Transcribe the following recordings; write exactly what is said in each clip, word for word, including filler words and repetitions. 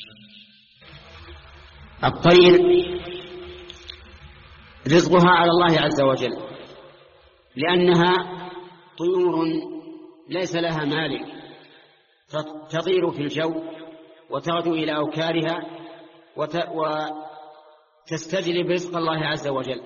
الطير رزقها على الله عز وجل، لأنها طيور ليس لها مالك، تطير في الجو وتغدو إلى أوكارها وتستجلب رزق الله عز وجل.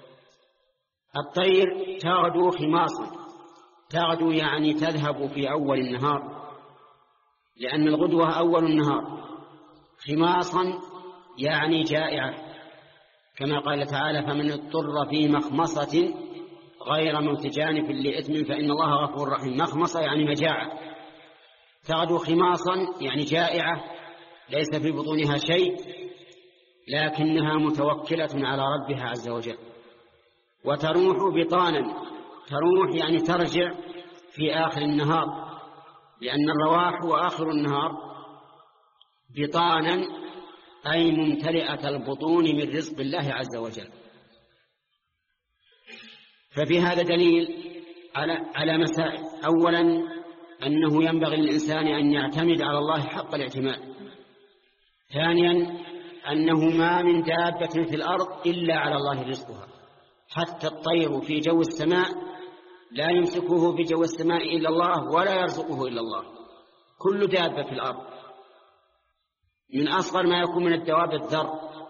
الطير تغدو خماصا، تغدو يعني تذهب في أول النهار، لأن الغدوة أول النهار. خماصا يعني جائعة، كما قال تعالى: فمن اضطر في مخمصة غير موت جانف لإثم فإن الله غفور رحيم. مخمصة يعني مجاعة. تغدو خماصا يعني جائعة، ليس في بطونها شيء، لكنها متوكلة على ربها عز وجل. وتروح بطانا، تروح يعني ترجع في آخر النهار، لأن الرواح وآخر النهار. بطانا أي ممتلئة البطون من رزق الله عز وجل. ففي هذا دليل على على مسائل. أولا أنه ينبغي للإنسان أن يعتمد على الله حق الاعتماد. ثانيا أنه ما من دابة في الأرض إلا على الله رزقها، حتى الطير في جو السماء لا يمسكه في جو السماء إلا الله ولا يرزقه إلا الله. كل دابة في الأرض، من أصغر ما يكون من الدواب الذر،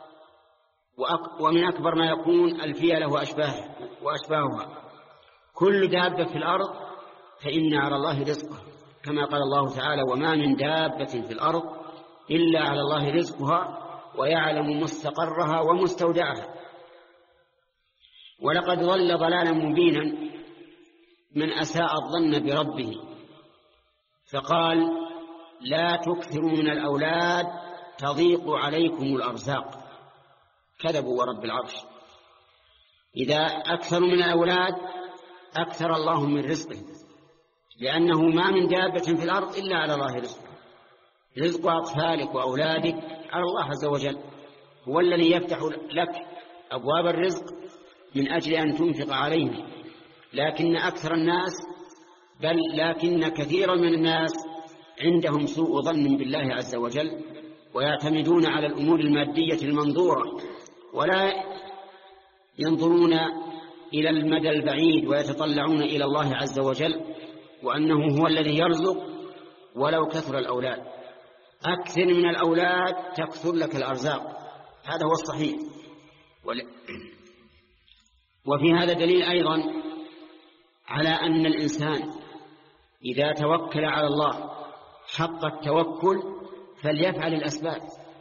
ومن أكبر ما يكون الفيلة وأشباهها وأشباهها. كل دابة في الأرض فإن على الله رزقها، كما قال الله تعالى: وما من دابة في الأرض إلا على الله رزقها ويعلم مستقرها ومستودعها. ولقد ضل ضلالا مبينا من أساء الظن بربه، فقال: لا تكثروا من الأولاد تضيق عليكم الأرزاق. كذبوا ورب العرش. إذا أكثروا من الأولاد أكثر الله من رزقه، لأنه ما من دابة في الأرض إلا على الله رزقه. رزق أطفالك وأولادك على الله عز وجل، هو الذي يفتح لك أبواب الرزق من أجل أن تنفق عليهم. لكن أكثر الناس، بل لكن كثيرا من الناس عندهم سوء ظن بالله عز وجل، ويعتمدون على الأمور المادية المنظورة، ولا ينظرون إلى المدى البعيد ويتطلعون إلى الله عز وجل، وأنه هو الذي يرزق ولو كثر الأولاد. أكثر من الأولاد تكثر لك الأرزاق، هذا هو الصحيح. وفي هذا دليل أيضا على أن الإنسان إذا توكل على الله حق التوكل فليفعل الأسباب.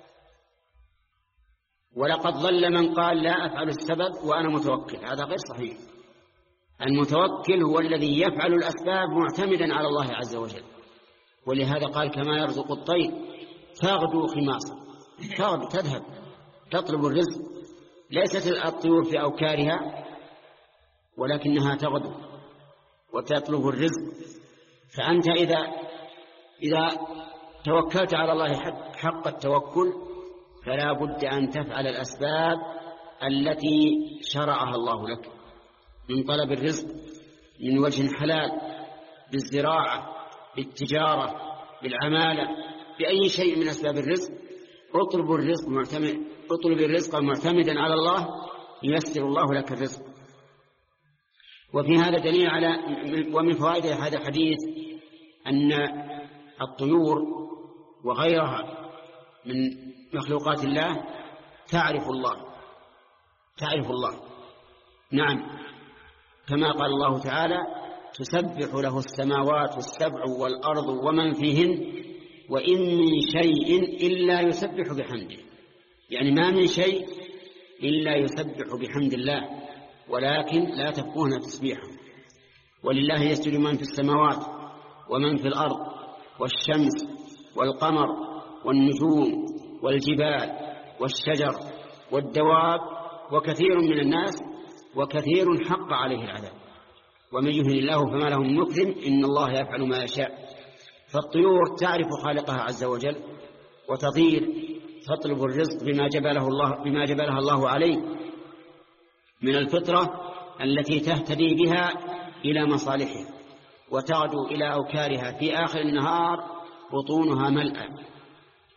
ولقد ضل من قال: لا أفعل السبب وأنا متوكل. هذا غير صحيح. المتوكل هو الذي يفعل الأسباب معتمدا على الله عز وجل. ولهذا قال: كما يرزق الطير تغدو خماصا، تغدو تذهب تطلب الرزق. ليست الطيور في أوكارها، ولكنها تغدو وتطلب الرزق. فأنت إذا إذا توكلت على الله حق التوكل فلا بد أن تفعل الأسباب التي شرعها الله لك من طلب الرزق من وجه حلال، بالزراعة، بالتجارة، بالعمالة، بأي شيء من أسباب الرزق. اطلب الرزق معتمد اطلب الرزق معتمدا على الله ييسر الله لك الرزق. وفي هذا دليل على ومن فوائد هذا الحديث أن الطيور وغيرها من مخلوقات الله تعرف الله تعرف الله نعم، كما قال الله تعالى: تسبح له السماوات السبع والأرض ومن فيهن وإن من شيء إلا يسبح بحمده. يعني ما من شيء إلا يسبح بحمد الله، ولكن لا تفقهون تسبيحه. ولله يسجد من في السماوات ومن في الأرض والشمس والقمر والنجوم والجبال والشجر والدواب وكثير من الناس، وكثير حق عليه العذاب. ومن يهن الله فما له من مكرم إن الله يفعل ما يشاء. فالطيور تعرف خالقها عز وجل وتطير تطلب الرزق بما جبله الله بما جبلها الله عليه من الفطرة التي تهتدي بها إلى مصالحها، وتغدو إلى أوكارها في آخر النهار بطونها ملأى.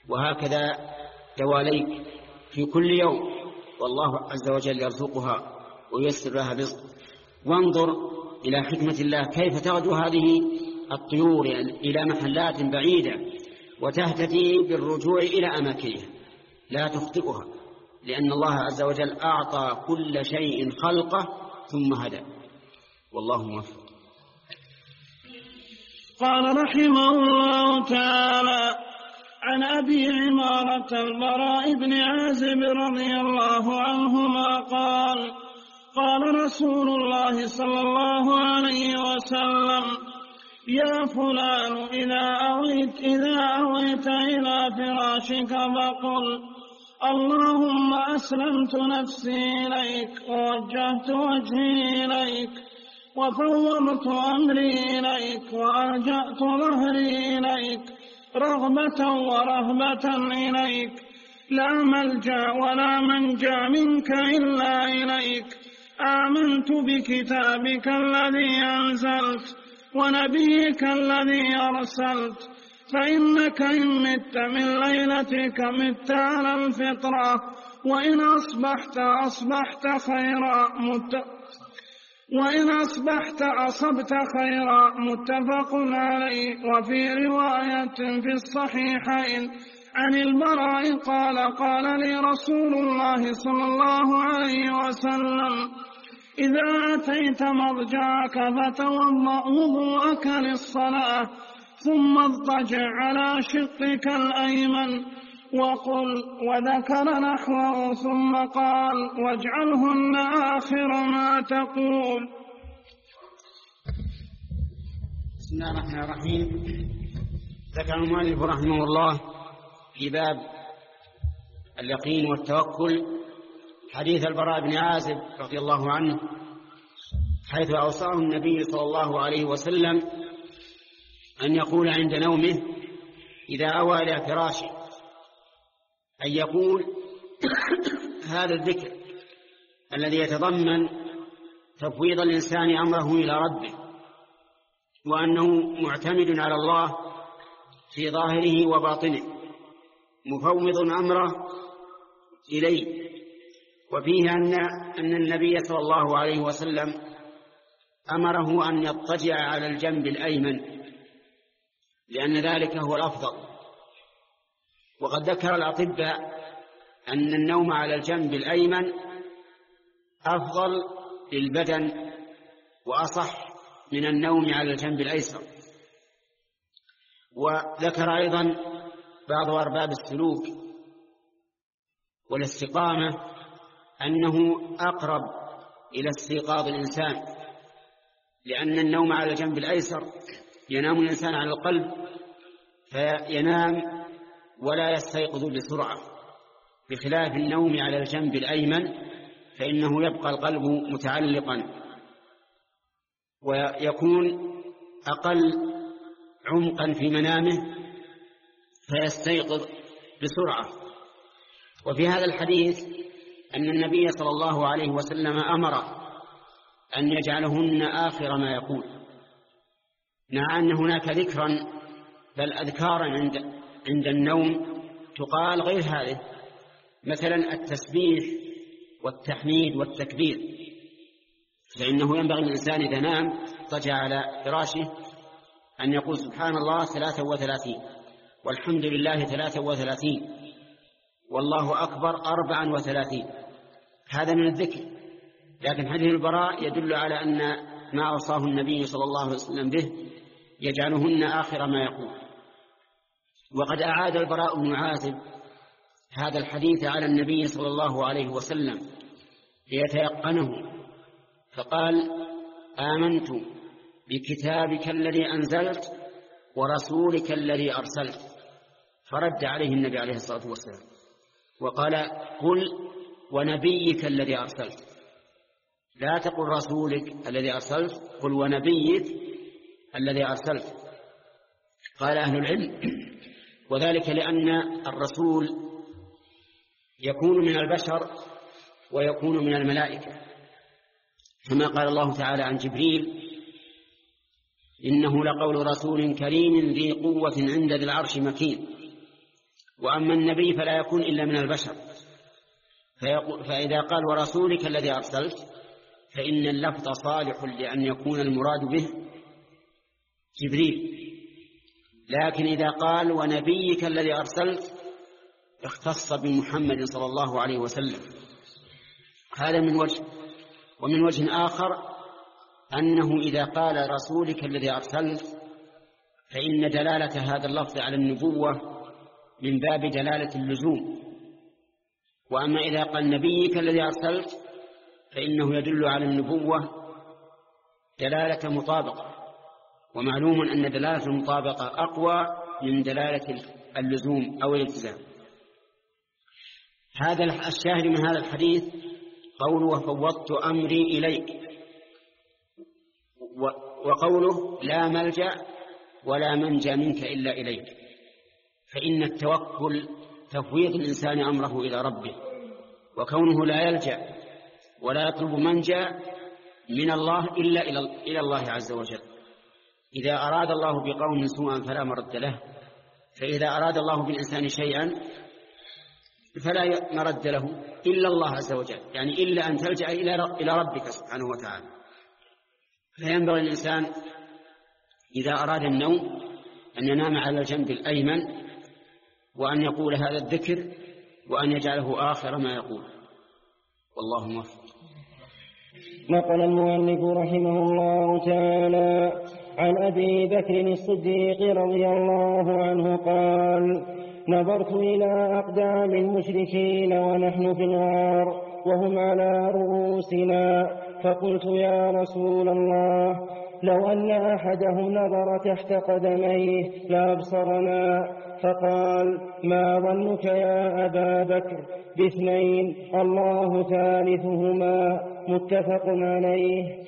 وهكذا دواليك في كل يوم، والله عز وجل يرزقها وييسر لها رزق. وانظر إلى حكمة الله كيف تغدو هذه الطيور إلى محلات بعيدة وتهتدي بالرجوع إلى أماكنها، لا تخطئها، لأن الله عز وجل أعطى كل شيء خلقه ثم هدى. والله موفق. قال رحمه الله تعالى: عن أبي عمارة البراء بن عازب رضي الله عنهما قال: قال رسول الله صلى الله عليه وسلم: يا فلان إذا أويت, إذا أويت إلى فراشك فقل: اللهم أسلمت نفسي إليك ووجهت وجهي إليك وفوضت أمري إليك وألجأت ظهري إليك رغبة ورهبة إليك، لا ملجأ ولا منجا منك إلا إليك. آمنت بكتابك الذي أنزلت ونبيك الذي أرسلت، فإنك إن مت من ليلتك مت على الفطرة، وإن أصبحت أصبحت خيرا مت وإن أصبحت أصبت خيرا. متفق عليه. وفي رواية في الصحيحين عن البراء قال: قال لي رسول الله صلى الله عليه وسلم: إذا أتيت مضجعك فتوضأ وضوءك للصلاة، ثم اضطجع على شقك الأيمن وقل، وذكر نحوه، ثم قال: واجعلهن آخر ما تقول. بسم الله الرحمن الرحيم. ذكر المؤلف رحمه الله في باب اليقين والتوكل حديث البراء بن عازب رضي الله عنه، حيث أوصاه النبي صلى الله عليه وسلم أن يقول عند نومه إذا أوى إلى فراشه، أن يقول هذا الذكر الذي يتضمن تفويض الإنسان أمره إلى ربه، وأنه معتمد على الله في ظاهره وباطنه، مفوض أمره إليه. وفيه أن, أن النبي صلى الله عليه وسلم أمره أن يضطجع على الجنب الأيمن، لأن ذلك هو الأفضل. وقد ذكر الأطباء أن النوم على الجنب الأيمن أفضل للبدن وأصح من النوم على الجنب الأيسر. وذكر أيضا بعض أرباب السلوك والاستقامة أنه أقرب إلى استيقاظ الإنسان، لأن النوم على الجنب الأيسر ينام الإنسان على القلب فينام ولا يستيقظ بسرعة، بخلاف النوم على الجنب الأيمن فإنه يبقى القلب متعلقا ويكون أقل عمقا في منامه فيستيقظ بسرعة. وفي هذا الحديث أن النبي صلى الله عليه وسلم أمر أن يجعلهن آخر ما يقول، مع أن هناك ذكرا بل أذكارا عند, عند النوم تقال غير هذه، مثلا التسبيح والتحميد والتكبير، فإنه ينبغي الإنسان إذا نام اضطجع على فراشه أن يقول سبحان الله ثلاثة وثلاثين، والحمد لله ثلاثة وثلاثين، والله أكبر أربعا وثلاثين. هذا من الذكر. لكن حديث البراء يدل على أن ما أوصاه النبي صلى الله عليه وسلم به يجعلهن آخر ما يقول. وقد أعاد البراء بن عازب هذا الحديث على النبي صلى الله عليه وسلم ليتيقنه، فقال: آمنت بكتابك الذي أنزلت ورسولك الذي أرسلت. فرد عليه النبي عليه الصلاة والسلام وقال: قل ونبيك الذي أرسلت، لا تقل رسولك الذي أرسلت، قل ونبيك الذي أرسلت. قال أهل العلم: وذلك لأن الرسول يكون من البشر ويكون من الملائكة، كما قال الله تعالى عن جبريل: إنه لقول رسول كريم ذي قوة عند ذي العرش مكين. وأما النبي فلا يكون إلا من البشر. فإذا قال ورسولك الذي أرسلت فإن اللفظ صالح لأن يكون المراد به جبريل، لكن إذا قال ونبيك الذي أرسلت اختص بمحمد صلى الله عليه وسلم. هذا من وجه. ومن وجه آخر أنه إذا قال رسولك الذي أرسلت فإن دلالة هذا اللفظ على النبوة من باب دلالة اللزوم، وأما إذا قال نبيك الذي أرسلت فإنه يدل على النبوة دلالة مطابقة، ومعلوم أن دلالة المطابقة أقوى من دلالة اللزوم أو الالتزام. هذا الشاهد من هذا الحديث قوله وفوضت أمري إليك، وقوله لا ملجأ ولا منجى منك إلا إليك، فإن التوكل تفويض الإنسان أمره إلى ربه، وكونه لا يلجأ ولا يطلب منجى من الله إلا إلى الله عز وجل. إذا أراد الله بقوم سوءا فلا مرد له، فإذا أراد الله بالإنسان شيئا فلا مرد له إلا الله عز وجل، يعني إلا أن تلجأ إلى ربك سبحانه وتعالى. فينبغي الإنسان إذا أراد النوم أن ينام على الجنب الأيمن، وأن يقول هذا الذكر، وأن يجعله آخر ما يقول. والله موفق. نقل المؤلف رحمه الله تعالى عن أبي بكر الصديق رضي الله عنه قال نظرت إلى أقدام المشركين ونحن في الغار وهم على رؤوسنا، فقلت يا رسول الله لو أن أحدهم نظر تحت قدميه لأبصرنا. فقال ما ظنك يا أبا بكر باثنين الله ثالثهما، متفق عليه.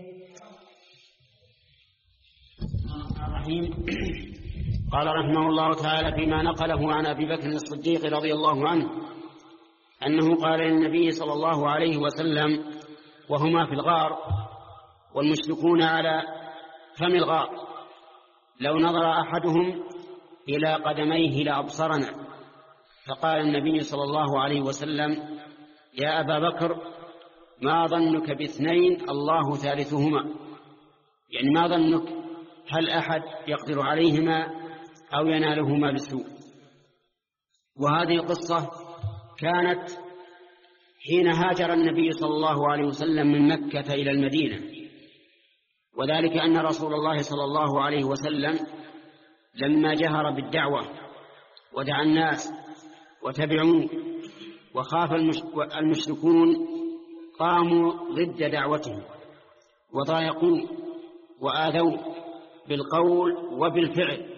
قال رحمه الله تعالى فيما نقله عن أبي بكر الصديق رضي الله عنه أنه قال للنبي صلى الله عليه وسلم وهما في الغار والمشركون على فم الغار لو نظر أحدهم إلى قدميه لأبصرنا. فقال النبي صلى الله عليه وسلم يا أبا بكر ما ظنك باثنين الله ثالثهما، يعني ما ظنك هل أحد يقدر عليهما أو ينالهما بالسوء. وهذه القصة كانت حين هاجر النبي صلى الله عليه وسلم من مكة إلى المدينة، وذلك أن رسول الله صلى الله عليه وسلم لما جهر بالدعوة ودعا الناس وتبعوه وخاف المشركون قاموا ضد دعوته وضايقوه وآذوه بالقول وبالفعل،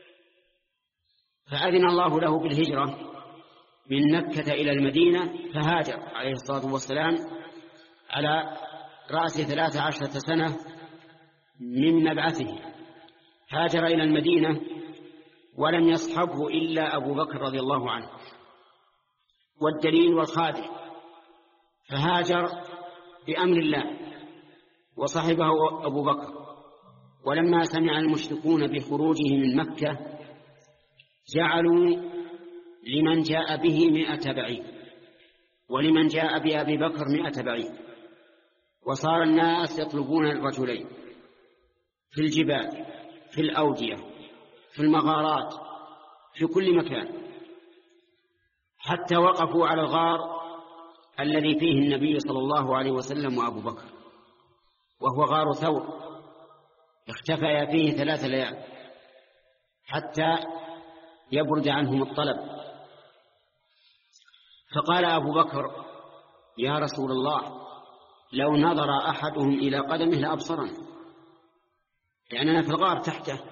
فأذن الله له بالهجرة من مكة إلى المدينة، فهاجر عليه الصلاة والسلام على رأس ثلاث عشرة سنة من مبعثه. هاجر إلى المدينة ولم يصحبه إلا أبو بكر رضي الله عنه والدليل والخادم، فهاجر بأمر الله وصحبه أبو بكر. ولما سمع المشركون بخروجه من مكة جعلوا لمن جاء به مئة بعير ولمن جاء بأبي بكر مئة بعير، وصار الناس يطلبون الرجلين في الجبال في الأودية في المغارات في كل مكان، حتى وقفوا على الغار الذي فيه النبي صلى الله عليه وسلم وأبو بكر، وهو غار ثور، اختفيا فيه ثلاث ليال حتى يبرد عنهم الطلب. فقال أبو بكر يا رسول الله لو نظر أحدهم إلى قدمه لأبصرنا، لأننا في الغار تحته.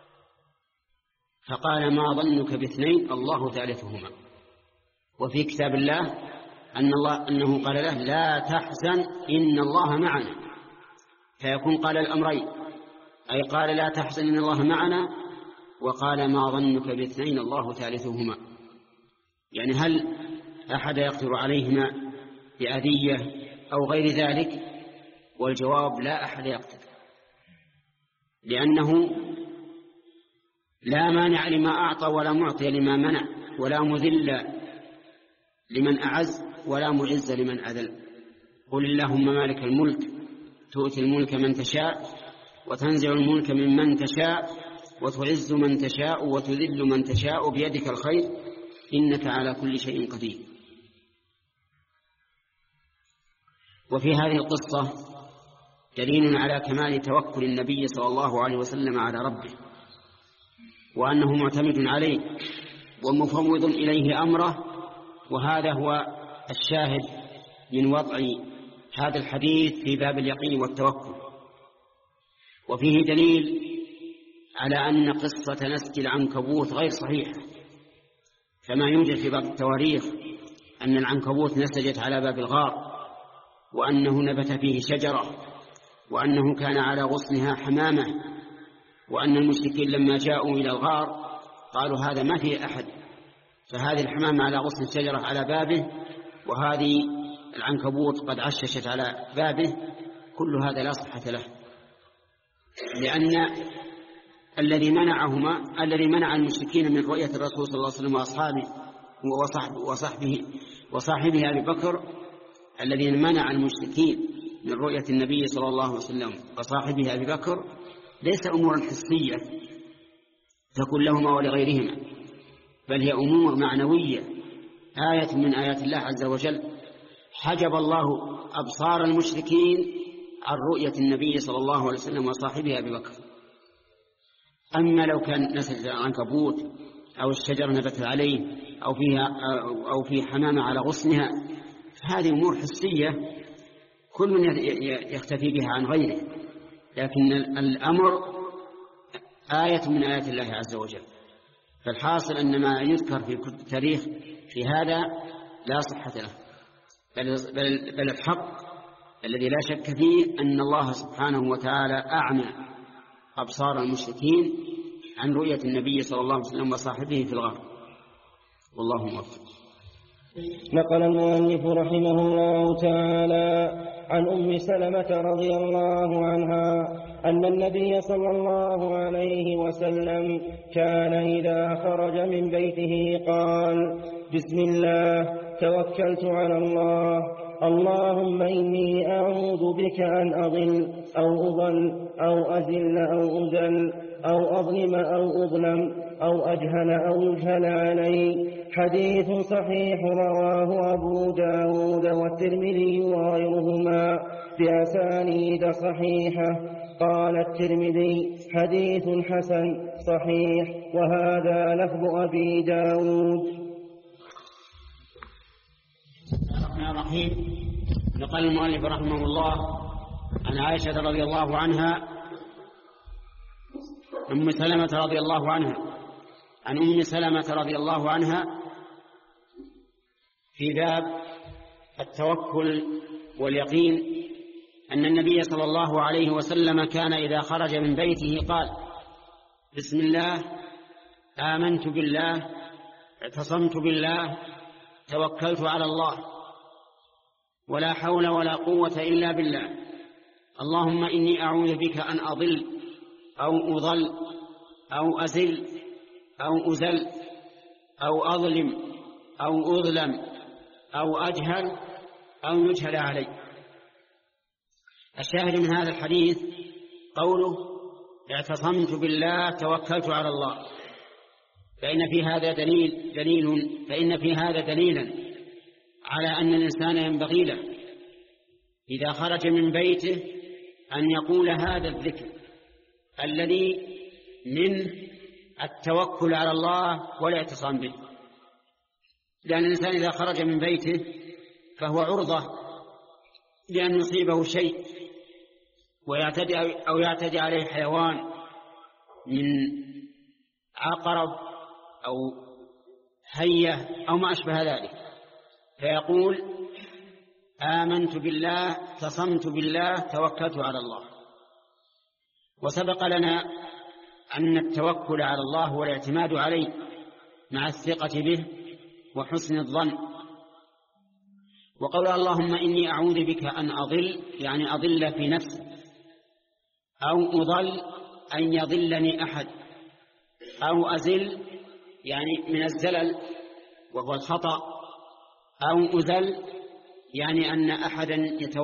فقال ما ظنك باثنين الله ثالثهما. وفي كتاب الله أن الله أنه قال له لا تحزن إن الله معنا، فيكون قال الأمرين، أي قال لا تحزن إن الله معنا، وقال ما ظنك باثنين الله ثالثهما، يعني هل أحد يقدر عليهما بأذية أو غير ذلك؟ والجواب لا أحد يقدر، لأنه لا مانع لما أعطى ولا معطي لما منع، ولا مذل لمن أعز ولا معز لمن أذل. قل اللهم مالك الملك تؤتي الملك من تشاء وتنزع الملك ممن تشاء وتعز من تشاء وتذل من تشاء بيدك الخير إنك على كل شيء قدير. وفي هذه القصة دليل على كمال توكل النبي صلى الله عليه وسلم على ربه، وأنه معتمد عليه ومفوض إليه أمره. وهذا هو الشاهد من وضع هذا الحديث في باب اليقين والتوكل. وفيه دليل على أن قصة نسج العنكبوت غير صحيحة، كما يوجد في بعض التواريخ أن العنكبوت نسجت على باب الغار، وأنه نبت فيه شجرة، وأنه كان على غصنها حمامة، وأن المشركين لما جاءوا إلى الغار قالوا هذا ما فيه أحد، فهذه الحمامة على غصن الشجرة على بابه، وهذه العنكبوت قد عششت على بابه. كل هذا لا صحة له، لأن الذي منعهما الذي منع المشركين من رؤية الرسول صلى الله عليه وسلم وأصحابه وصحبه وصحبه وصاحبه أبي بكر، الذي منع المشركين من رؤية النبي صلى الله عليه وسلم وصاحبه أبي بكر ليس أمورا حسية تكون لهما ولغيرهما، بل هي أمور معنوية، آية من آيات الله عز وجل. حجب الله أبصار المشركين عن رؤية النبي صلى الله عليه وسلم وصاحبه أبي بكر. أما لو كان نسج العنكبوت أو الشجر نبت عليه أو فيها أو في حمامة على غصنها، فهذه أمور حسية كل يختفي بها عن غيره، لكن الأمر آية من آيات الله عز وجل. فالحاصل أن ما يذكر في التاريخ في هذا لا صحة له، بل, بل, بل الحق الذي لا شك فيه أن الله سبحانه وتعالى أعمى أبصار المشركين عن رؤية النبي صلى الله عليه وسلم وصاحبه في الغار، والله موفق. نقل المؤلف رحمه الله تعالى عن أم سلمة رضي الله عنها أن النبي صلى الله عليه وسلم كان إذا خرج من بيته قال: بسم الله توكلت على الله، اللهم إني أعوذ بك أن أضل أو أضل أو أزل أو أزل أو أظلم أو أظلم أو أجهل أو يجهل علي. حديث صحيح رواه أبو داود والترمذي وغيرهما بأسانيد صحيحة. قال الترمذي: حديث حسن صحيح، وهذا لفظ أبي داود. الرحمن الرحيم. نقل المؤلف رحمه الله عن عائشة رضي الله عنها أم سلمة رضي الله عنها عن أم سلمة رضي الله عنها في باب التوكل واليقين أن النبي صلى الله عليه وسلم كان إذا خرج من بيته قال: بسم الله، آمنت بالله، اعتصمت بالله، توكلت على الله، ولا حول ولا قوة إلا بالله، اللهم إني أعوذ بك أن أضل أو أضل أو أزل أو أزل أو أظلم أو أظلم أو أجهل أو يجهل علي. الشاهد من هذا الحديث قوله: اعتصمت بالله توكلت على الله، فإن في هذا دليل دليل فإن في هذا دليلا على أن الإنسان ينبغي له إذا خرج من بيته أن يقول هذا الذكر الذي من التوكل على الله والاعتصام به، لأن الإنسان إذا خرج من بيته فهو عرضة لأن يصيبه شيء ويعتدي أو يعتدي عليه حيوان من عقرب أو هية أو ما أشبه ذلك، فيقول: آمنت بالله، اعتصمت بالله، توكلت على الله. وسبق لنا أن التوكل على الله هو الاعتماد عليه مع الثقة به وحسن الظن. وقول اللهم إني أعوذ بك أن أضل يعني أضل في نفسي، أو أضل أن يضلني أحد، أو أزل يعني من الزلل وهو الخطأ، أو أزل يعني أن أحدا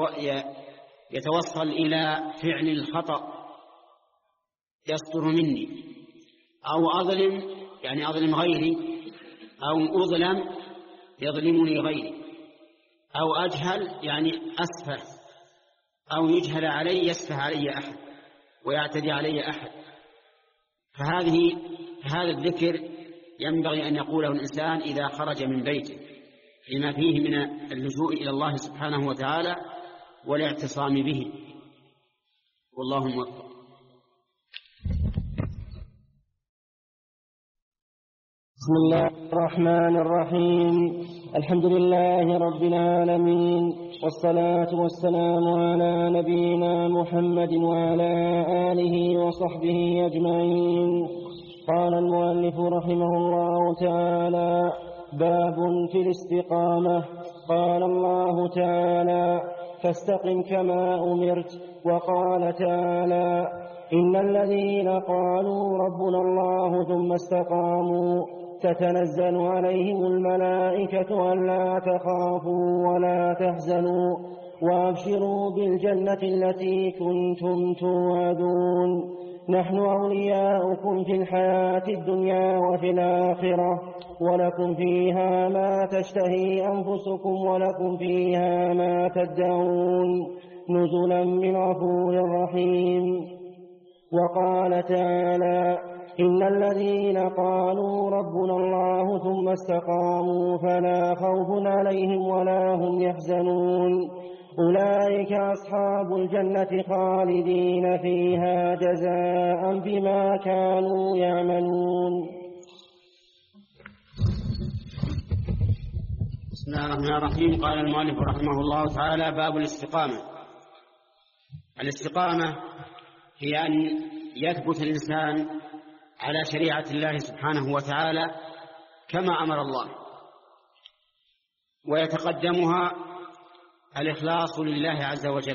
يتوصل إلى فعل الخطأ يصدر مني، أو أظلم يعني أظلم غيري، أو أظلم يظلمني غيري، أو أجهل يعني أسفه، أو يجهل علي يسفه علي أحد ويعتدي علي أحد. فهذه هذا الذكر ينبغي أن يقوله الإنسان إذا خرج من بيته لما فيه من اللجوء إلى الله سبحانه وتعالى والاعتصام به، والله موفق. بسم الله الرحمن الرحيم. الحمد لله رب العالمين، والصلاة والسلام على نبينا محمد وعلى آله وصحبه أجمعين. قال المؤلف رحمه الله تعالى: باب في الاستقامة. قال الله تعالى: فاستقم كما أمرت. وقال تعالى: إن الذين قالوا ربنا الله ثم استقاموا تتنزل عليهم الملائكة ألا تخافوا ولا تحزنوا وأبشروا بالجنة التي كنتم توعدون. نحن أولياؤكم في الحياة الدنيا وفي الآخرة، ولكم فيها ما تشتهي أنفسكم ولكم فيها ما تدعون، نزلا من غفور رحيم. وقال تعالى: إن الذين قالوا ربنا الله ثم استقاموا فلا خوف عليهم ولا هم يحزنون، أولئك أصحاب الجنة خالدين فيها جزاء بما كانوا يعملون. بسم الله الرحمن الرحيم. قال المؤلف رحمه الله تعالى: باب الاستقامة. الاستقامة هي أن يثبت الإنسان على شريعة الله سبحانه وتعالى كما أمر الله، ويتقدمها الإخلاص لله عز وجل.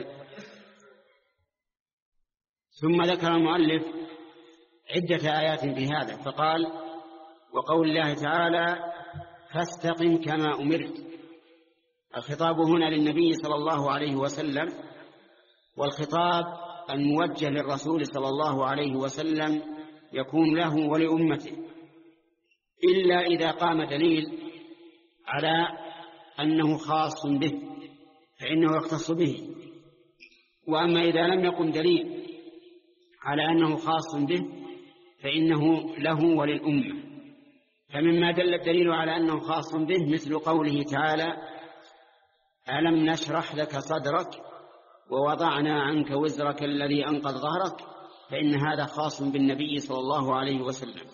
ثم ذكر المؤلف عدة آيات في هذا، فقال: وقول الله تعالى: فاستقم كما أمرت. الخطاب هنا للنبي صلى الله عليه وسلم، والخطاب الموجه للرسول صلى الله عليه وسلم يكون له ولأمته، إلا إذا قام دليل على أنه خاص به فإنه يختص به، وأما إذا لم يقم دليل على أنه خاص به فإنه له وللأمة. فمما دل الدليل على أنه خاص به مثل قوله تعالى: ألم نشرح لك صدرك ووضعنا عنك وزرك الذي أنقض ظهرك، فإن هذا خاص بالنبي صلى الله عليه وسلم.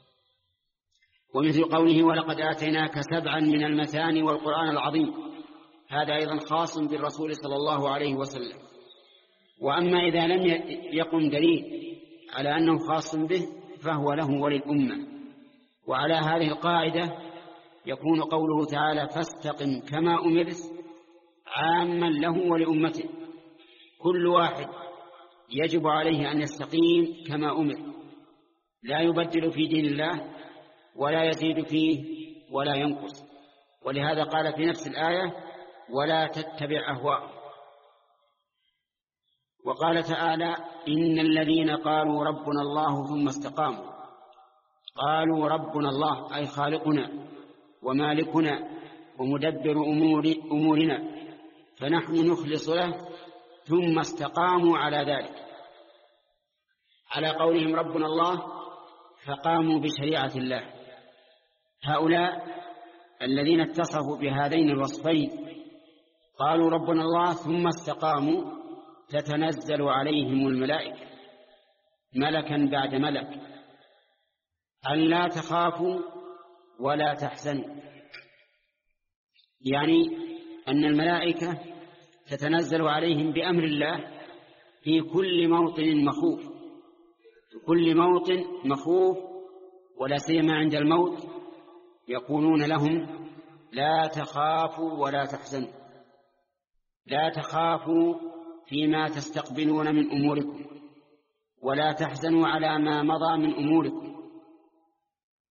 ومثل قوله: ولقد آتيناك سبعا من المثاني والقرآن العظيم، هذا أيضا خاص بالرسول صلى الله عليه وسلم. وأما إذا لم يقم دليل على أنه خاص به فهو له وللأمة. وعلى هذه القاعدة يكون قوله تعالى: فاستقم كما أمرت عاما له ولأمته، كل واحد يجب عليه أن يستقيم كما أمر، لا يبدل في دين الله ولا يزيد فيه ولا ينقص. ولهذا قال في نفس الآية: ولا تتبع أهواءهم. وقال تعالى: إن الذين قالوا ربنا الله ثم استقاموا. قالوا ربنا الله أي خالقنا ومالكنا ومدبر أمور أمورنا، فنحن نخلص له ثم استقاموا على ذلك، على قولهم ربنا الله فقاموا بشريعة الله. هؤلاء الذين اتصفوا بهذين الوصفين قالوا ربنا الله ثم استقاموا تتنزل عليهم الملائكة ملكا بعد ملك أن لا تخافوا ولا تحزنوا، يعني أن الملائكة تتنزل عليهم بأمر الله في كل موطن مخوف، في كل موطن مخوف، ولا سيما عند الموت يقولون لهم: لا تخافوا ولا تحزنوا، لا تخافوا فيما تستقبلون من أموركم، ولا تحزنوا على ما مضى من أموركم،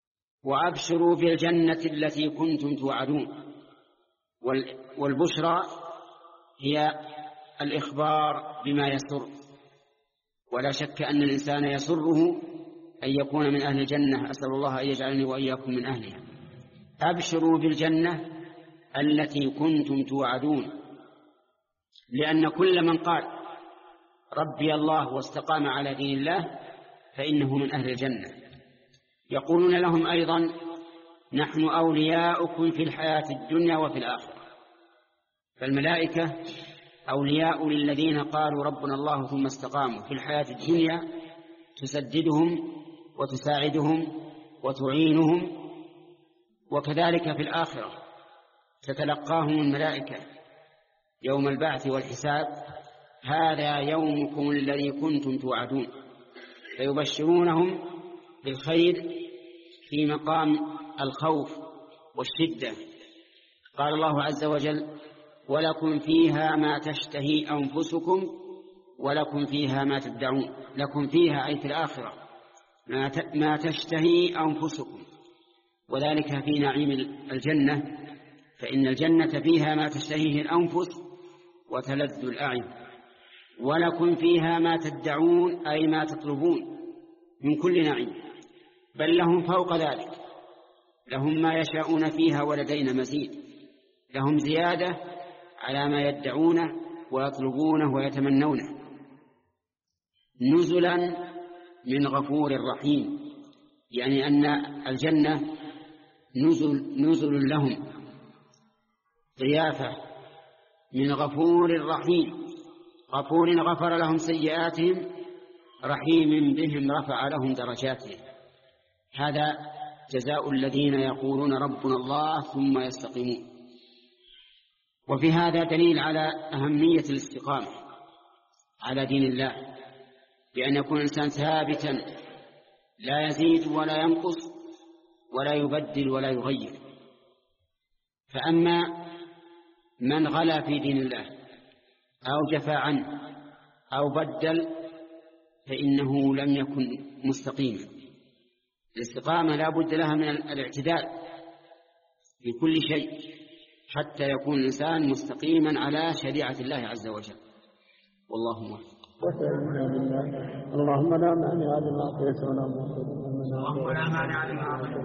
وأبشروا بالجنة التي كنتم توعدون. والبشرى هي الإخبار بما يسر، ولا شك أن الإنسان يسره أن يكون من أهل الجنة، أسأل الله أن يجعلني وإياكم من أهلها. أبشروا بالجنة التي كنتم توعدون، لأن كل من قال ربي الله واستقام على دين الله فإنه من أهل الجنة. يقولون لهم أيضا نحن أولياؤكم في الحياة الدنيا وفي الآخرة. فالملائكة أولياء للذين قالوا ربنا الله ثم استقاموا في الحياة الدنيا، تسددهم وتساعدهم وتعينهم، وكذلك في الآخرة تتلقاهم الملائكة يوم البعث والحساب: هذا يومكم الذي كنتم توعدون، فيبشرونهم بالخير في مقام الخوف والشدة. قال الله عز وجل: ولكم فيها ما تشتهي أنفسكم ولكم فيها ما تدعون. لكم فيها أي في الآخرة ما تشتهي أنفسكم، وذلك في نعيم الجنة، فإن الجنة فيها ما تشتهيه الأنفس وتلذ الأعين. ولكم فيها ما تدعون أي ما تطلبون من كل نعيم، بل لهم فوق ذلك، لهم ما يشاءون فيها ولدينا مزيد، لهم زيادة على ما يدعونه ويطلبونه ويتمنونه. نزلا من غفور رحيم، يعني أن الجنة نزل, نزل لهم ضيافة من غفور رحيم. غفور غفر لهم سيئاتهم، رحيم بهم رفع لهم درجاتهم. هذا جزاء الذين يقولون ربنا الله ثم يستقيمون. وفي هذا دليل على أهمية الاستقامة على دين الله، بأن يكون الإنسان ثابتا لا يزيد ولا ينقص ولا يبدل ولا يغير. فأما من غلا في دين الله أو جفى عنه أو بدل فإنه لم يكن مستقيما. الاستقامة لا بد لها من الاعتدال في كل شيء حتى يكون الإنسان مستقيما على شريعة الله عز وجل. والله موفق. اللهم لا مانع لما أعطيت ولا معطي اللهم لا مانع لما أعطيت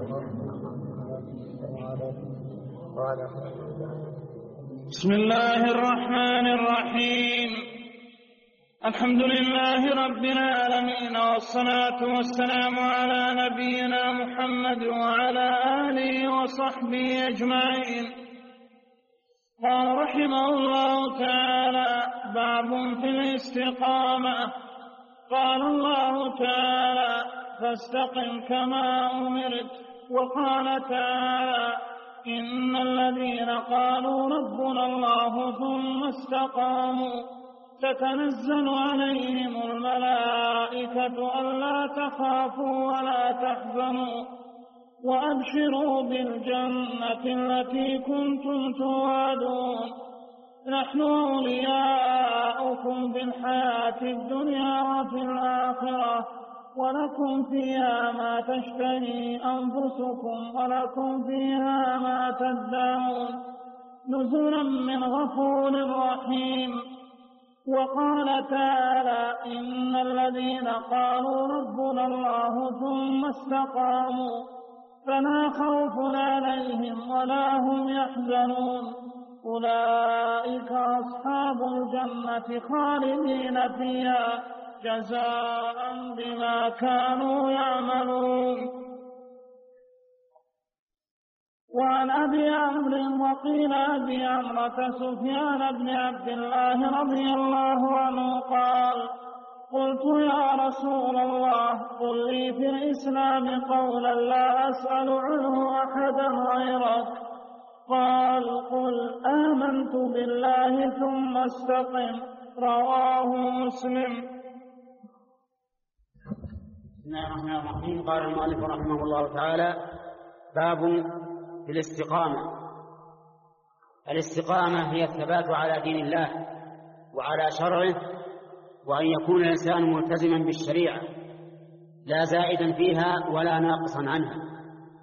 ولا بسم الله الرحمن الرحيم. الحمد لله رب العالمين، والصلاة والسلام على نبينا محمد وعلى آله وصحبه أجمعين. قال رحمه الله تعالى: باب في الاستقامة. قال الله تعالى: فاستقم كما أمرت. وقال تعالى: إن الذين قالوا ربنا الله ثم استقاموا تتنزل عليهم الملائكة ألا تخافوا ولا تحزنوا وأبشروا بالجنة التي كنتم توعدون. نحن أولياؤكم بالحياة الدنيا وفي الآخرة، ولكم فيها ما تشتهي أنفسكم ولكم فيها ما تدعون، نزلا من غفور رحيم. وقال تعالى: إن الذين قالوا ربنا الله ثم استقاموا فلا خوف عليهم ولا هم يحزنون، أولئك أصحاب الجنة خالدين فيها جزاء بما كانوا يعملون. وعن أبي عمرو وقيل أبي عمرة سفيان بن عبد الله رضي الله عنه قال: قلت يا رسول الله قل لي في الإسلام قولا لا أسأل عنه أحدا غيرك. قال: قل آمنت بالله ثم استقم. رواه مسلم. بسم الله الرحمن الرحيم. قال المؤلف رحمه الله تعالى: باب في الاستقامة. الاستقامة هي الثبات على دين الله وعلى شرعه، وأن يكون الإنسان ملتزما بالشريعة لا زائدا فيها ولا ناقصا عنها،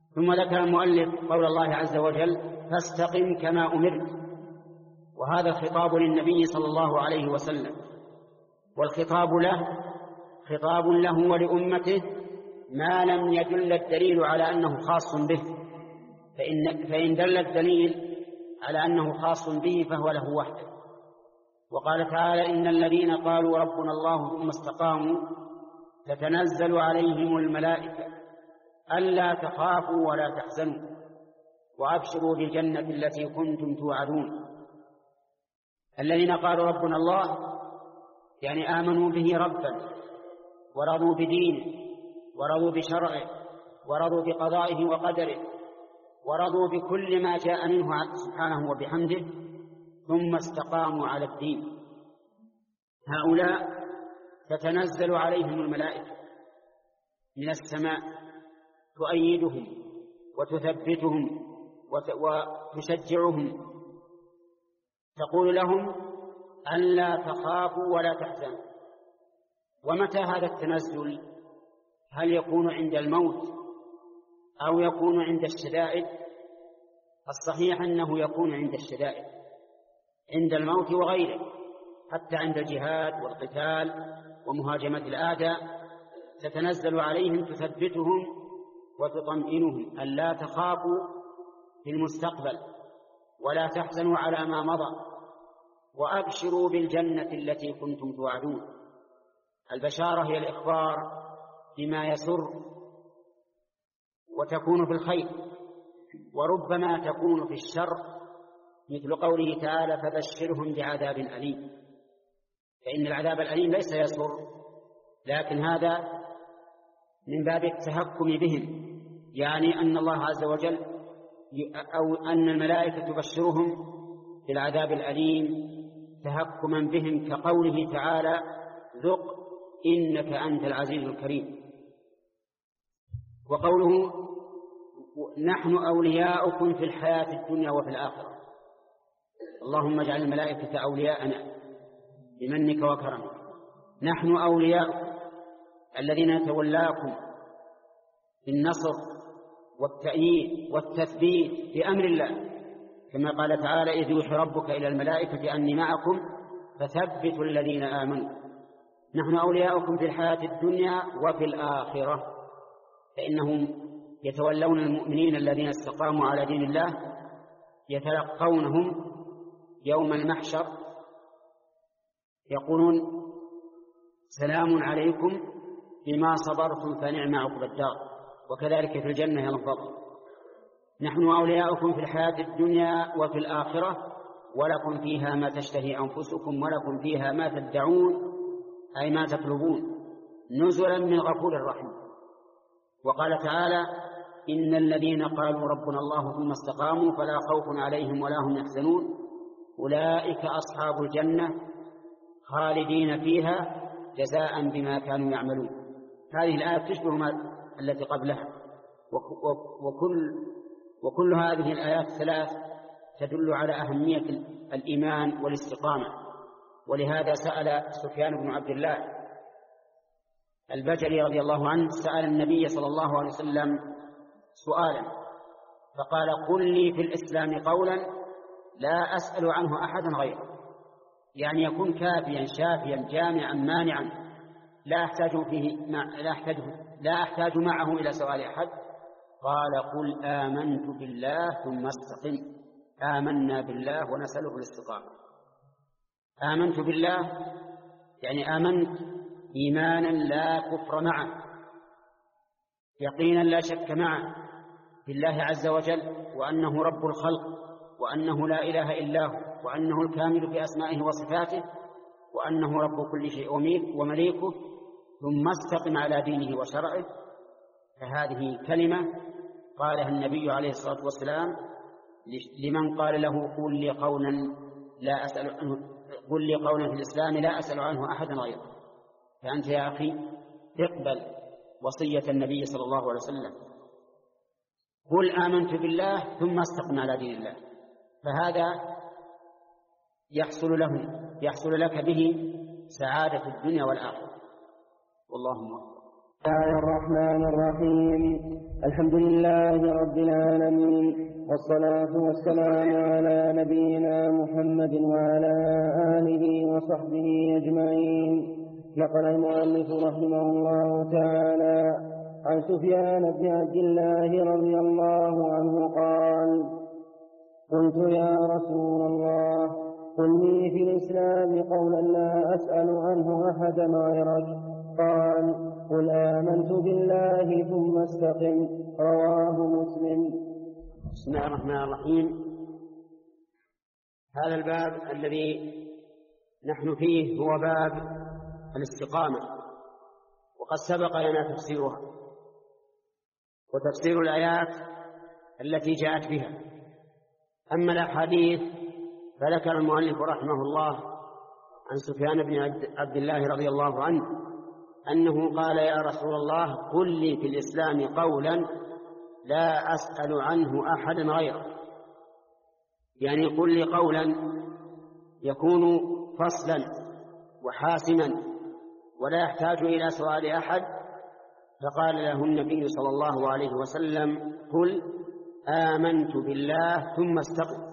ثم ذكر المؤلف قول الله عز وجل: فاستقم كما أمرت، وهذا الخطاب للنبي صلى الله عليه وسلم، والخطاب له خطاب له ولأمته ما لم يدل الدليل على أنه خاص به، فإن, فإن دل الدليل على أنه خاص به فهو له وحده. وقال تعالى: إن الذين قالوا ربنا الله ثم استقاموا تتنزل عليهم الملائكة ألا تخافوا ولا تحزنوا وأبشروا بالجنة التي كنتم توعدون. الذين قالوا ربنا الله يعني آمنوا به ربا ورضوا بدينه ورضوا بشرعه ورضوا بقضائه وقدره ورضوا بكل ما جاء منه سبحانه وبحمده، ثم استقاموا على الدين، هؤلاء تتنزل عليهم الملائكة من السماء تؤيدهم وتثبتهم وتشجعهم، تقول لهم ألا تخافوا ولا تحزنوا. ومتى هذا التنزل؟ هل يكون عند الموت أو يكون عند الشدائد؟ الصحيح أنه يكون عند الشدائد، عند الموت وغيره، حتى عند الجهاد والقتال ومهاجمة الأعداء تتنزل عليهم تثبتهم وتطمئنهم ألا تخافوا في المستقبل ولا تحزنوا على ما مضى وأبشروا بالجنة التي كنتم توعدون. البشارة هي الإخبار بما يسر وتكون في الخير، وربما تكون في الشر، مثل قوله تعالى: فبشرهم بعذاب أليم. فإن العذاب الأليم ليس يسر، لكن هذا من باب التهكم بهم، يعني أن الله عز وجل أو أن الملائكة تبشرهم بالعذاب الأليم تهكما بهم، كقوله تعالى: ذق إنك أنت العزيز الكريم. وقوله: نحن أولياؤكم في الحياة الدنيا وفي الآخرة. اللهم اجعل الملائكة أولياءنا بمنك وكرمك. نحن أولياؤكم الذين يتولاكم بالنصر والتأييد والتثبيت بأمر الله، كما قال تعالى: إذ يوحي ربك إلى الملائكة أني معكم فثبتوا الذين آمنوا. نحن أولياؤكم في الحياة الدنيا وفي الآخرة، فإنهم يتولون المؤمنين الذين استقاموا على دين الله، يتلقونهم يوم المحشر يقولون: سلام عليكم بما صبرتم فنعم عقبى الدار. وكذلك في الجنة ينفضل: نحن أولياؤكم في الحياة الدنيا وفي الآخرة ولكم فيها ما تشتهي أنفسكم ولكم فيها ما تدعون، أي ما تطلبون، نزلا من غفور رحيم. وقال تعالى: إن الذين قالوا ربنا الله ثم استقاموا فلا خوف عليهم ولا هم يحزنون أولئك أصحاب الجنة خالدين فيها جزاء بما كانوا يعملون. هذه الآية تشبه ما التي قبلها، وكل, وكل هذه الآيات الثلاث تدل على أهمية الإيمان والاستقامة. ولهذا سأل سفيان بن عبد الله البجلي رضي الله عنه سأل النبي صلى الله عليه وسلم سؤالا فقال: قل لي في الإسلام قولا لا أسأل عنه أحدا غيره، يعني يكون كافيا شافيا جامعا مانعا لا أحتاج فيه لا أحتاج لا أحتاج معه إلى سؤال أحد. قال: قل آمنت بالله ثم استقم. آمنا بالله ونسأله الاستقامة. آمنت بالله يعني آمنت إيمانا لا كفر معه، يقينا لا شك معه بالله عز وجل، وأنه رب الخلق، وأنه لا إله إلا هو، وأنه الكامل في أسمائه وصفاته، وأنه رب كل شيء ومليكه، ثم استقم على دينه وشرعه. فهذه كلمة قالها النبي عليه الصلاة والسلام لمن قال له: قل لي قولا لا أسأل عنه قل لي قولا في الإسلام لا أسأل عنه أحدا غيره. فأنت يا أخي اقبل وصية النبي صلى الله عليه وسلم: قل آمنت بالله ثم استقم على دين الله. فهذا يحصل له يحصل لك به سعادة الدنيا والآخرة. والله موفق. بسم الله الرحمن الرحيم. الحمد لله رب العالمين، والصلاة والسلام على نبينا محمد وعلى آله وصحبه أجمعين. نقل المؤلف رحمه الله تعالى عن سفيان بن عبد الله رضي الله عنه قال: قلت يا رسول الله قل لي في الإسلام قولا لا أسأل عنه أحدا غيرك. قال: قل آمنت بالله ثم استقم. رواه مسلم. بسم الله الرحمن الرحيم. هذا الباب الذي نحن فيه هو باب الاستقامة، وقد سبق لنا تفسيرها وتفسير الآيات التي جاءت بها. أما الأحاديث فذكر المؤلف رحمه الله عن سفيان بن عبد الله رضي الله عنه أنه قال: يا رسول الله قل لي في الإسلام قولا لا أسأل عنه أحدا غيرك. يعني قل لي قولا يكون فصلا وحاسما ولا يحتاج إلى سؤال أحد. فقال له النبي صلى الله عليه وسلم: قل آمنت بالله ثم استقم.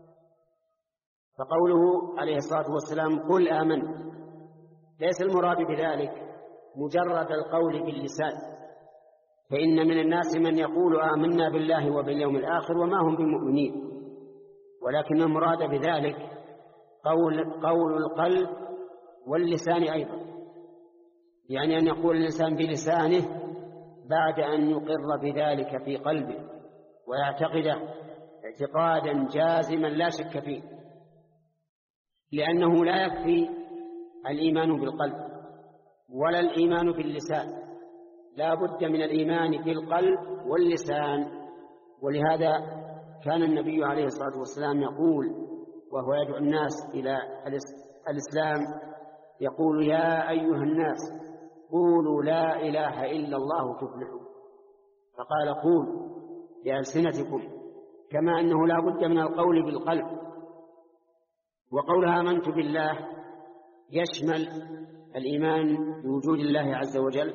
فقوله عليه الصلاة والسلام قل آمنت ليس المراد بذلك مجرد القول باللسان، فإن من الناس من يقول آمنا بالله وباليوم الآخر وما هم بمؤمنين، ولكن المراد بذلك قول, قول القلب واللسان أيضا، يعني أن يقول الإنسان بلسانه بعد أن يقر بذلك في قلبه ويعتقده اعتقادا جازما لا شك فيه، لأنه لا يكفي الإيمان بالقلب ولا الإيمان باللسان، لا بد من الإيمان بالقلب واللسان. ولهذا كان النبي عليه الصلاة والسلام يقول وهو يدعو الناس إلى الإسلام، يقول: يا أيها الناس قولوا لا إله إلا الله تفلحوا. فقال: قولوا بألسنتكم، كما أنه لا بد من القول بالقلب. وقولها آمنت بالله يشمل الإيمان بوجود الله عز وجل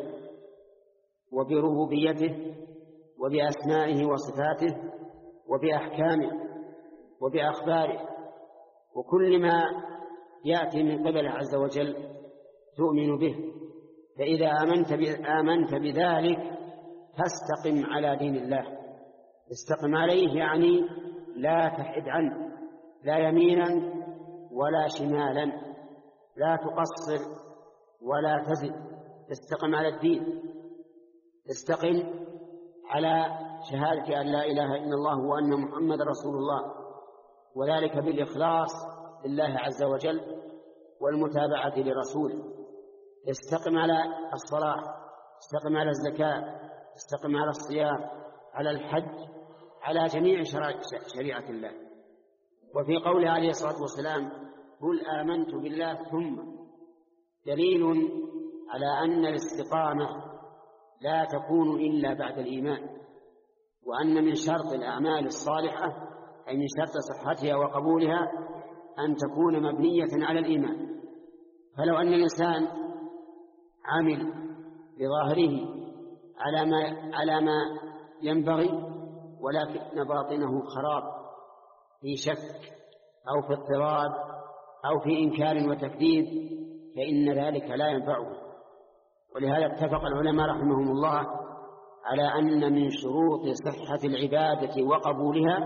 وبربوبيته وبأسمائه وصفاته وبأحكامه وبأخباره وكل ما يأتي من قبله عز وجل تؤمن به. فإذا آمنت آمنت بذلك فاستقم على دين الله. استقم عليه يعني لا تحد عنه، لا يمينا ولا شمالا، لا تقصر ولا تزد. استقم على الدين، استقم على شهادة أن لا إله إلا الله وأن محمد رسول الله، وذلك بالإخلاص لله عز وجل والمتابعة لرسوله. استقم على الصلاة، استقم على الزكاة، استقم على الصيام، على الحج، على جميع شريعة الله. وفي قوله عليه الصلاة والسلام قل آمنت بالله ثم، دليل على أن الاستقامة لا تكون إلا بعد الإيمان، وأن من شرط الأعمال الصالحة أي من شرط صحتها وقبولها أن تكون مبنية على الإيمان. فلو أن الإنسان عمل بظاهره على ما, على ما ينبغي ولكن باطنه خراب في شك أو في اضطراب أو في إنكار وتكذيب فإن ذلك لا ينفعه. ولهذا اتفق العلماء رحمهم الله على أن من شروط صحة العبادة وقبولها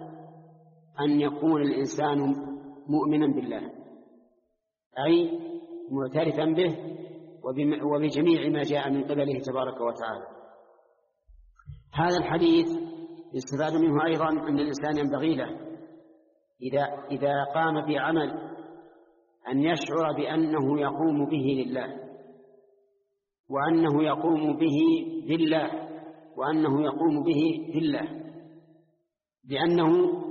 أن يكون الإنسان مؤمنا بالله، أي معترفا به وبجميع ما جاء من قبله تبارك وتعالى. هذا الحديث يستفاد منه أيضا أن الإنسان ينبغي له إذا, إذا قام بعمل أن يشعر بأنه يقوم به لله، وأنه يقوم به بالله، وأنه يقوم به بالله، لأنه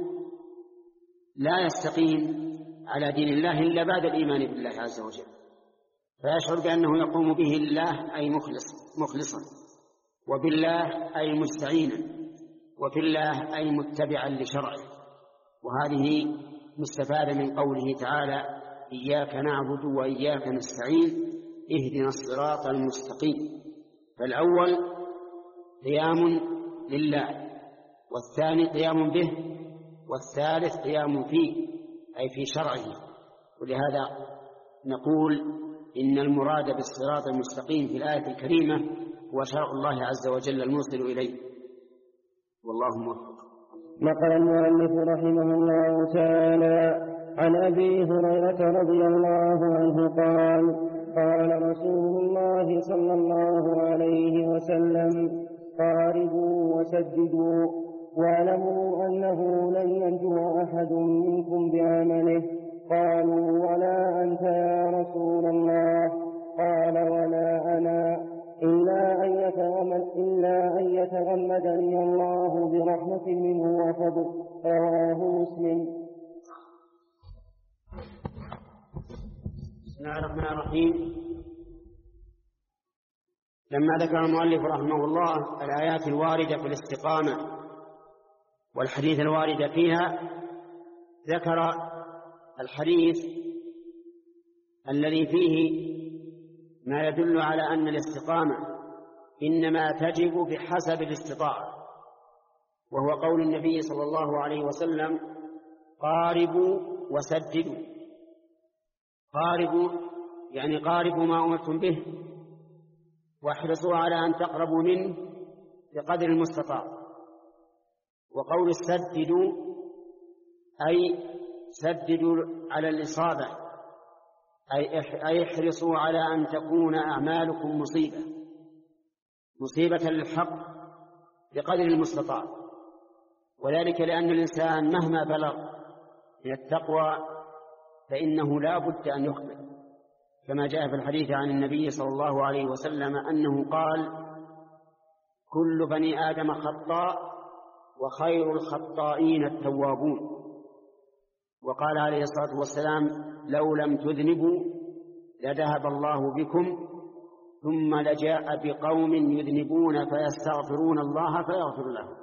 لا يستقيم على دين الله إلا بعد الإيمان بالله عز وجل، فيشعر بأنه يقوم به لله أي مخلص مخلصا، وبالله أي مستعينا، وفي الله أي متبعا لشرعه. وهذه مستفادة من قوله تعالى إياك نعبد وإياك نستعين اهدنا الصراط المستقيم. فالأول قيام لله، والثاني قيام به، والثالث قيام فيه أي في شرعه. ولهذا نقول إن المراد بالصراط المستقيم في الآية الكريمة هو شرع الله عز وجل الموصل إليه، والله موفق. نقل المؤلف رحمه الله تعالى عن أبي هريرة رضي الله عنه قال: قال رسول الله صلى الله عليه وسلم: قاربوا وسددوا، واعلموا أنه لن ينجو أحد منكم بعمله. قالوا: ولا أنت يا رسول الله؟ قال: ولا أنا، إلا أن يتغمد إلا أن يتغمدني الله برحمة منه وفضل. رواه مسلم. بسم الله الرحمن الرحيم. لما ذكر المؤلف رحمه الله الآيات الواردة في الاستقامة والحديث الوارد فيها، ذكر الحديث الذي فيه ما يدل على أن الاستقامة إنما تجب بحسب الاستطاعة، وهو قول النبي صلى الله عليه وسلم: قاربوا وسددوا. قاربوا يعني قاربوا ما أمرتم به، واحرصوا على أن تقربوا منه بقدر المستطاع. وقول السددوا أي سددوا على الإصابة، أي احرصوا على أن تكون أعمالكم مصيبة مصيبة للحق بقدر المستطاع. وذلك لأن الإنسان مهما بلغ من التقوى فإنه لا بد أن يخطئ، كما جاء في الحديث عن النبي صلى الله عليه وسلم أنه قال: كل بني آدم خطاء وخير الخطائين التوابون. وقال عليه الصلاة والسلام: لو لم تذنبوا لذهب الله بكم ثم لجاء بقوم يذنبون فيستغفرون الله فيغفر لهم.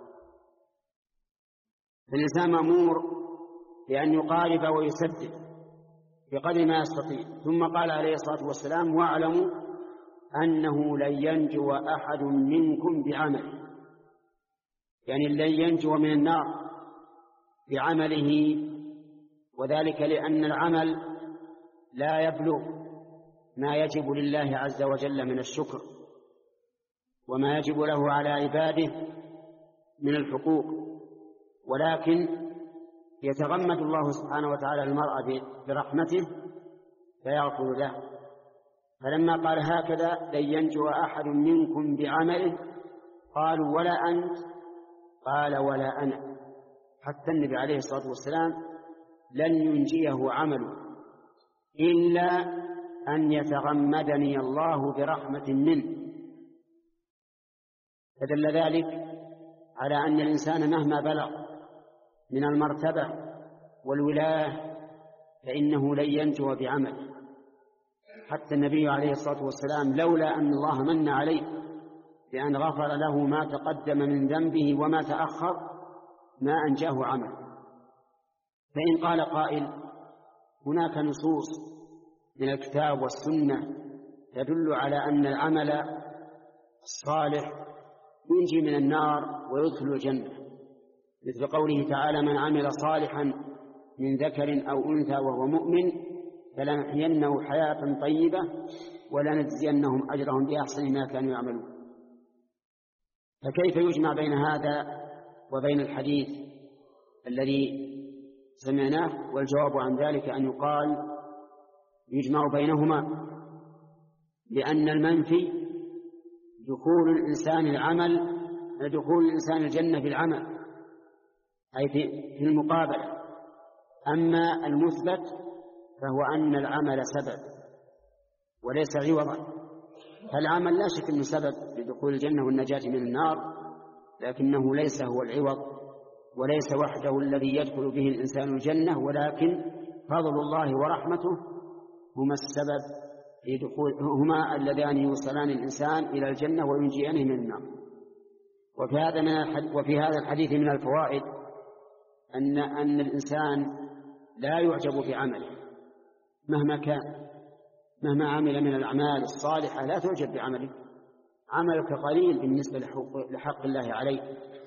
الإنسان مأمور بأن يقارب ويسدد بقدر ما يستطيع. ثم قال عليه الصلاة والسلام: واعلموا أنه لن ينجو أحد منكم بعمله، يعني لن ينجو من النار بعمله، وذلك لأن العمل لا يبلغ ما يجب لله عز وجل من الشكر وما يجب له على عباده من الحقوق، ولكن يتغمد الله سبحانه وتعالى المرء برحمته فيغفر له. فلما قال هكذا: لن ينجو أحد منكم بعمله، قالوا: ولا أنت؟ قال: ولا أنا. حتى النبي عليه الصلاة والسلام لن ينجيه عمله إلا أن يتغمدني الله برحمة منه. فدل ذلك على أن الإنسان مهما بلغ من المرتبة والولاية فإنه لن ينجو بعمله. حتى النبي عليه الصلاة والسلام لولا أن الله من عليه بأن غفر له ما تقدم من ذنبه وما تأخر ما أنجاه عمله. فإن قال قائل: هناك نصوص من الكتاب والسنة تدل على أن العمل الصالح ينجي من النار ويدخل الجنة، مثل قوله تعالى: من عمل صالحا من ذكر أو أنثى وهو مؤمن فلنحيينه حياة طيبة ولنجزينهم أجرهم بأحسن ما كانوا يعملون. فكيف يجمع بين هذا وبين الحديث الذي سمعناه؟ والجواب عن ذلك أن يقال: يجمع بينهما، لأن المنفي دخول الإنسان العمل دخول الإنسان الجنة بالعمل أي في المقابلة، أما المثبت فهو أن العمل سبب وليس عوضا. فالعمل لا شك أنه سبب لدخول الجنة والنجاة من النار، لكنه ليس هو العوض وليس وحده الذي يدخل به الإنسان الجنة، ولكن فضل الله ورحمته هما السبب في دخول هما اللذان يوصلان الإنسان إلى الجنة وينجيانه من النار. وفي هذا من الحديث وفي هذا الحديث من الفوائد أن أن الإنسان لا يعجب بعمله مهما كان، مهما عمل من الأعمال الصالحة لا تعجب بعمله. عملك قليل بالنسبة لحق الله عليك.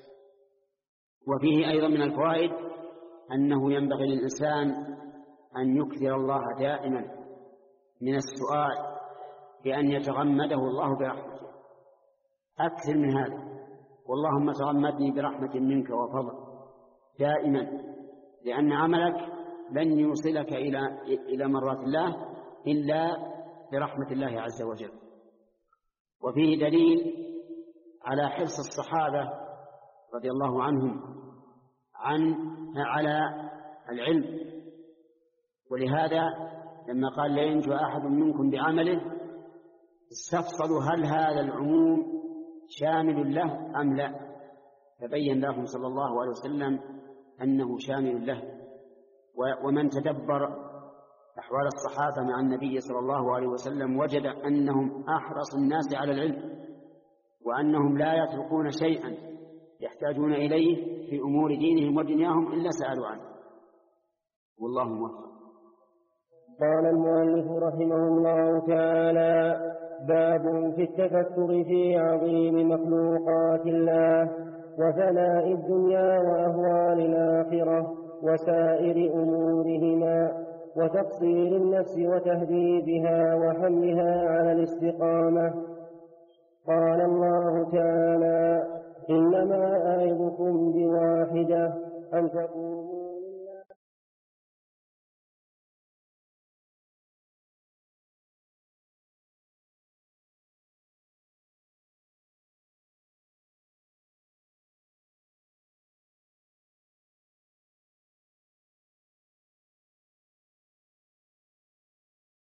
وفيه أيضا من الفوائد أنه ينبغي للإنسان أن يكثر الله دائما من السؤال بأن يتغمده الله برحمته، أكثر من هذا، واللهم تغمدني برحمة منك وفضل دائما، لأن عملك لن يوصلك إلى إلى مرات الله إلا برحمة الله عز وجل. وفيه دليل على حرص الصحابة رضي الله عنهم عن على العلم، ولهذا لما قال لا ينجو أحد منكم بعمله استفصلوا هل هذا العموم شامل له أم لا، فبين لهم صلى الله عليه وسلم أنه شامل له. ومن تدبر أحوال الصحابة مع النبي صلى الله عليه وسلم وجد أنهم أحرص الناس على العلم، وأنهم لا يتركون شيئا يحتاجون إليه في أمور دينهم ودنياهم إلا سألوا عنه، والله موفق. قال المؤلف رحمه الله تعالى: باب في التفكر في عظيم مخلوقات الله وفناء الدنيا وأهوال الآخرة وسائر أمورهما وتقصير النفس وتهذيبها وحملها على الاستقامة. قال الله